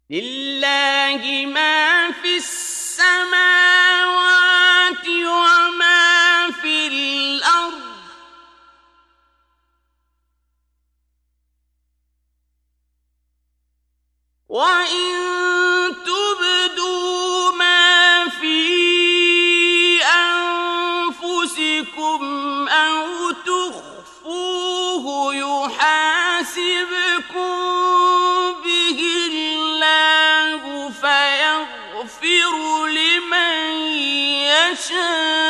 لله ما في السماوات وما في الأرض وإن تبدوا ما في أنفسكم أو تخفوه يحاسبكم به الله فيغفر لمن يشاء